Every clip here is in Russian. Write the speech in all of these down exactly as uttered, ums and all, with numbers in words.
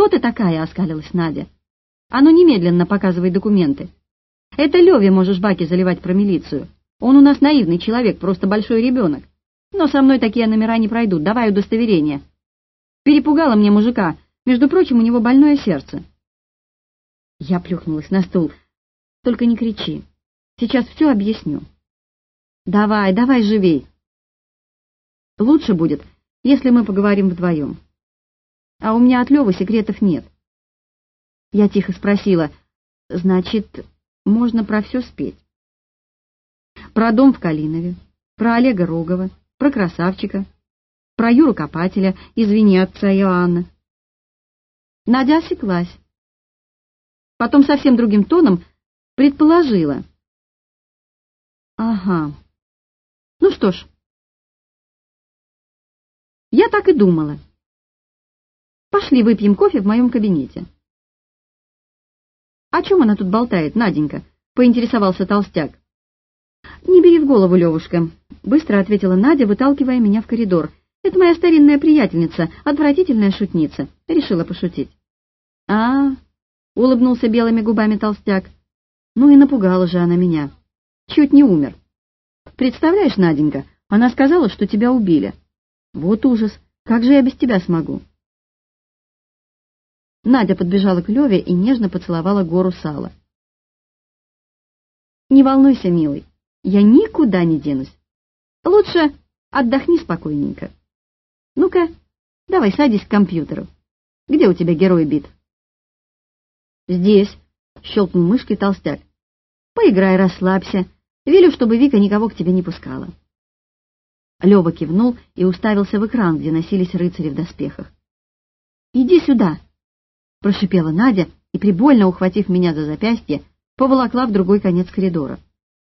«Кто ты такая?» — оскалилась Надя. «А ну немедленно показывай документы. Это Леве можешь баки заливать про милицию. Он у нас наивный человек, просто большой ребенок. Но со мной такие номера не пройдут. Давай удостоверение. Перепугала мне мужика. Между прочим, у него больное сердце». Я плюхнулась на стул. «Только не кричи. Сейчас все объясню». «Давай, давай живей. Лучше будет, если мы поговорим вдвоем. А у меня от Левы секретов нет». Я тихо спросила: «Значит, можно про все спеть? Про дом в Калинове, про Олега Рогова, про Красавчика, про Юру Копателя, извини, отца Иоанна». Надя осеклась. Потом совсем другим тоном предположила: «Ага, ну что ж, я так и думала. Пошли выпьем кофе в моем кабинете». «О чем она тут болтает, Наденька?» — поинтересовался толстяк. «Не бери в голову, Левушка», — быстро ответила Надя, выталкивая меня в коридор. «Это моя старинная приятельница, отвратительная шутница. Решила пошутить». «А-а-а», — улыбнулся белыми губами толстяк. «Ну и напугала же она меня. Чуть не умер. Представляешь, Наденька, она сказала, что тебя убили. Вот ужас, как же я без тебя смогу?» Надя подбежала к Леве и нежно поцеловала гору сала. «Не волнуйся, милый, я никуда не денусь. Лучше отдохни спокойненько. Ну-ка, давай садись к компьютеру. Где у тебя герой бит?» «Здесь», — щелкнул мышкой толстяк. «Поиграй, расслабься. Велю, чтобы Вика никого к тебе не пускала». Лева кивнул и уставился в экран, где носились рыцари в доспехах. «Иди сюда», — прошипела Надя и, прибольно ухватив меня за запястье, поволокла в другой конец коридора.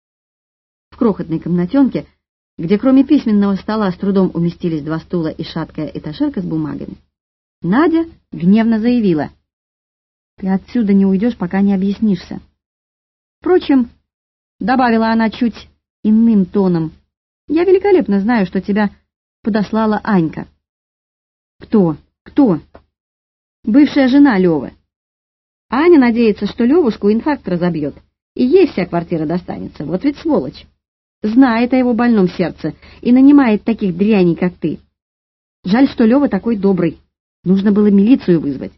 В крохотной комнатенке, где кроме письменного стола с трудом уместились два стула и шаткая этажерка с бумагами, Надя гневно заявила: «Ты отсюда не уйдешь, пока не объяснишься. Впрочем, — добавила она чуть иным тоном, — я великолепно знаю, что тебя подослала Анька». «Кто? Кто?» «Бывшая жена Левы. Аня надеется, что Левушку инфаркт разобьет, и ей вся квартира достанется. Вот ведь сволочь. Знает о его больном сердце и нанимает таких дряней, как ты. Жаль, что Лева такой добрый. Нужно было милицию вызвать».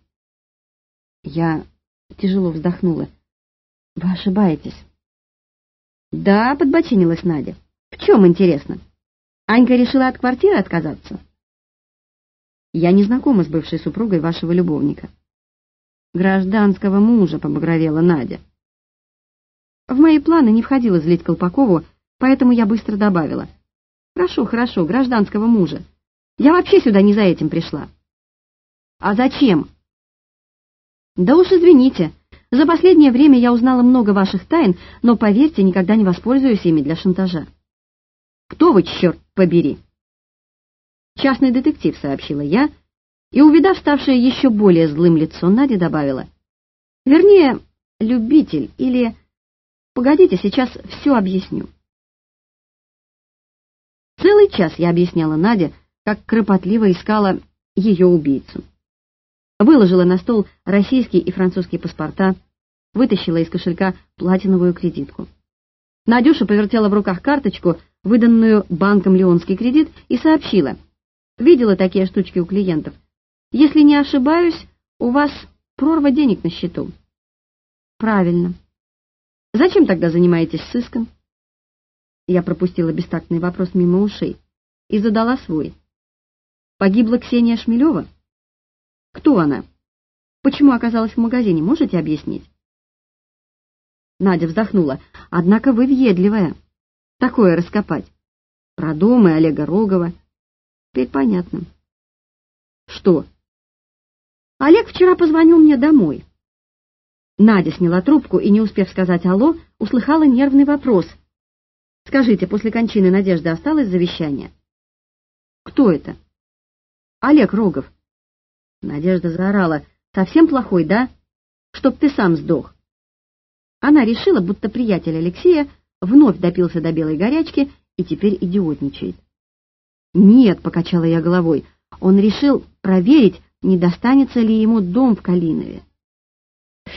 Я тяжело вздохнула. «Вы ошибаетесь». «Да», — подбочинилась Надя. «В чем, интересно? Анька решила от квартиры отказаться?» «Я не знакома с бывшей супругой вашего любовника». «Гражданского мужа», — побагровела Надя. В мои планы не входило злить Колпакову, поэтому я быстро добавила: «Хорошо, хорошо, гражданского мужа. Я вообще сюда не за этим пришла». «А зачем?» «Да уж извините, за последнее время я узнала много ваших тайн, но, поверьте, никогда не воспользуюсь ими для шантажа». «Кто вы, черт побери?» «Частный детектив», — сообщила я, и, увидав ставшее еще более злым лицо, Надя добавила: «Вернее, любитель, или... Погодите, сейчас все объясню». Целый час я объясняла Наде, как кропотливо искала ее убийцу. Выложила на стол российские и французские паспорта, вытащила из кошелька платиновую кредитку. Надюша повертела в руках карточку, выданную банком «Леонский кредит», и сообщила: «Видела такие штучки у клиентов. Если не ошибаюсь, у вас прорва денег на счету». «Правильно. Зачем тогда занимаетесь сыском?» Я пропустила бестактный вопрос мимо ушей и задала свой. «Погибла Ксения Шмелева? Кто она? Почему оказалась в магазине, можете объяснить?» Надя вздохнула. «Однако вы въедливая. Такое раскопать. Про дом и Олега Рогова. Теперь понятно». «Что?» «Олег вчера позвонил мне домой». Надя сняла трубку и, не успев сказать «алло», услыхала нервный вопрос. «Скажите, после кончины Надежды осталось завещание?» «Кто это?» «Олег Рогов». Надежда заорала: «Совсем плохой, да? Чтоб ты сам сдох». Она решила, будто приятель Алексея вновь допился до белой горячки и теперь идиотничает. «Нет», — покачала я головой, — «он решил проверить, не достанется ли ему дом в Калинове.